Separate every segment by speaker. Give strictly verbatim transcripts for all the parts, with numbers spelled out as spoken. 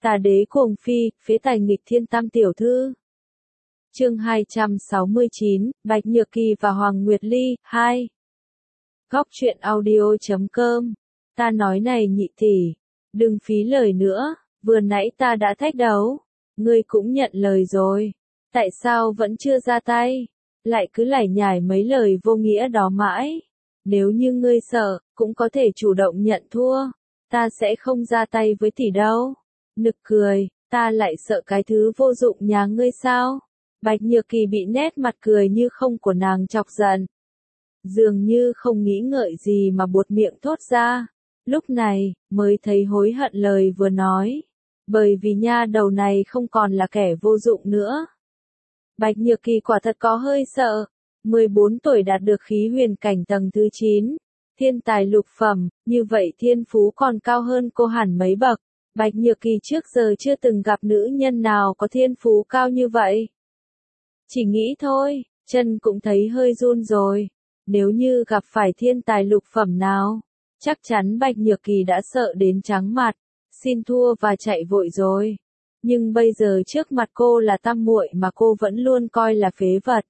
Speaker 1: Tà đế cuồng phi, phế tài nghịch thiên tam tiểu thư. Chương hai trăm sáu mươi chín, Bạch Nhược Kỳ và Hoàng Nguyệt Ly, hai. Góc truyện audio chấm com. Ta nói này nhị tỷ, đừng phí lời nữa, vừa nãy ta đã thách đấu, ngươi cũng nhận lời rồi, tại sao vẫn chưa ra tay, lại cứ lải nhải mấy lời vô nghĩa đó mãi. Nếu như ngươi sợ, cũng có thể chủ động nhận thua, ta sẽ không ra tay với tỷ đâu. Nực cười, ta lại sợ cái thứ vô dụng nhà ngươi sao? Bạch Nhược Kỳ bị nét mặt cười như không của nàng chọc giận. Dường như không nghĩ ngợi gì mà buột miệng thốt ra. Lúc này, mới thấy hối hận lời vừa nói. Bởi vì nha đầu này không còn là kẻ vô dụng nữa. Bạch Nhược Kỳ quả thật có hơi sợ. mười bốn tuổi đạt được khí huyền cảnh tầng thứ chín. Thiên tài lục phẩm, như vậy thiên phú còn cao hơn cô hẳn mấy bậc. Bạch Nhược Kỳ trước giờ chưa từng gặp nữ nhân nào có thiên phú cao như vậy. Chỉ nghĩ thôi, chân cũng thấy hơi run rồi. Nếu như gặp phải thiên tài lục phẩm nào, chắc chắn Bạch Nhược Kỳ đã sợ đến trắng mặt, xin thua và chạy vội rồi. Nhưng bây giờ trước mặt cô là tam muội mà cô vẫn luôn coi là phế vật.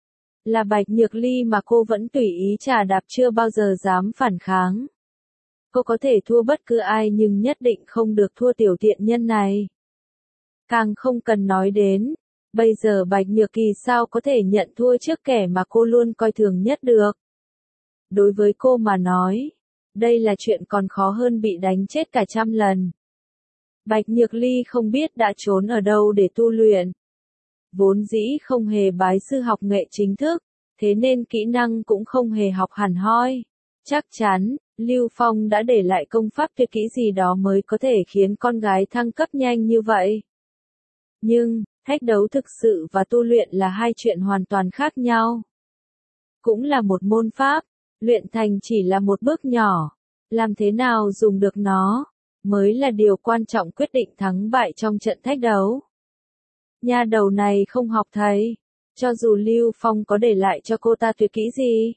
Speaker 1: Là Bạch Nhược Ly mà cô vẫn tùy ý trà đạp, chưa bao giờ dám phản kháng. Cô có thể thua bất cứ ai nhưng nhất định không được thua tiểu tiện nhân này. Càng không cần nói đến, bây giờ Bạch Nhược Kỳ sao có thể nhận thua trước kẻ mà cô luôn coi thường nhất được. Đối với cô mà nói, đây là chuyện còn khó hơn bị đánh chết cả trăm lần. Bạch Nhược Ly không biết đã trốn ở đâu để tu luyện. Vốn dĩ không hề bái sư học nghệ chính thức, thế nên kỹ năng cũng không hề học hẳn hoi. Chắc chắn, Lưu Phong đã để lại công pháp tuyệt kỹ gì đó mới có thể khiến con gái thăng cấp nhanh như vậy. Nhưng, thách đấu thực sự và tu luyện là hai chuyện hoàn toàn khác nhau. Cũng là một môn pháp, luyện thành chỉ là một bước nhỏ. Làm thế nào dùng được nó, mới là điều quan trọng quyết định thắng bại trong trận thách đấu. Nha đầu này không học thầy, cho dù Lưu Phong có để lại cho cô ta tuyệt kỹ gì,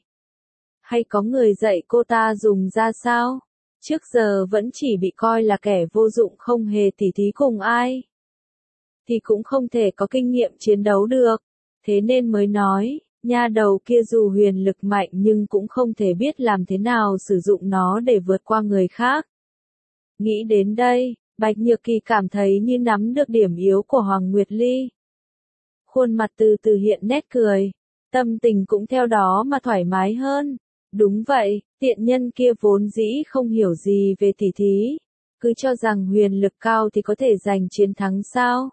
Speaker 1: hay có người dạy cô ta dùng ra sao, trước giờ vẫn chỉ bị coi là kẻ vô dụng không hề tỉ thí cùng ai. Thì cũng không thể có kinh nghiệm chiến đấu được, thế nên mới nói, nha đầu kia dù huyền lực mạnh nhưng cũng không thể biết làm thế nào sử dụng nó để vượt qua người khác. Nghĩ đến đây, Bạch Nhược Kỳ cảm thấy như nắm được điểm yếu của Hoàng Nguyệt Ly. Khuôn mặt từ từ hiện nét cười, tâm tình cũng theo đó mà thoải mái hơn. Đúng vậy, tiện nhân kia vốn dĩ không hiểu gì về tỉ thí, cứ cho rằng huyền lực cao thì có thể giành chiến thắng sao?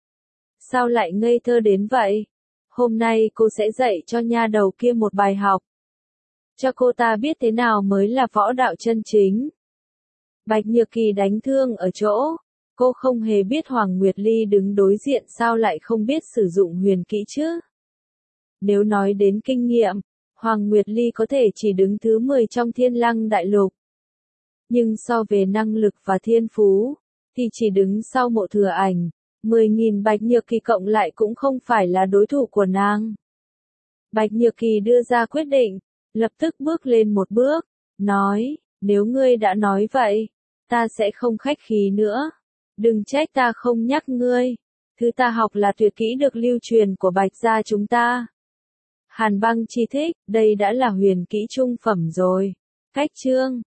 Speaker 1: Sao lại ngây thơ đến vậy? Hôm nay cô sẽ dạy cho nha đầu kia một bài học. Cho cô ta biết thế nào mới là võ đạo chân chính. Bạch Nhược Kỳ đánh thương ở chỗ, cô không hề biết Hoàng Nguyệt Ly đứng đối diện sao lại không biết sử dụng huyền kỹ chứ? Nếu nói đến kinh nghiệm, Hoàng Nguyệt Ly có thể chỉ đứng thứ mười trong Thiên Lăng Đại Lục. Nhưng so về năng lực và thiên phú, thì chỉ đứng sau Mộ Thừa Ảnh, mười nghìn Bạch Nhược Kỳ cộng lại cũng không phải là đối thủ của nàng. Bạch Nhược Kỳ đưa ra quyết định, lập tức bước lên một bước, nói, nếu ngươi đã nói vậy, ta sẽ không khách khí nữa. Đừng trách ta không nhắc ngươi, thứ ta học là tuyệt kỹ được lưu truyền của Bạch gia chúng ta. Hàn Băng chi thích, đây đã là huyền kỹ trung phẩm rồi. Cách chương,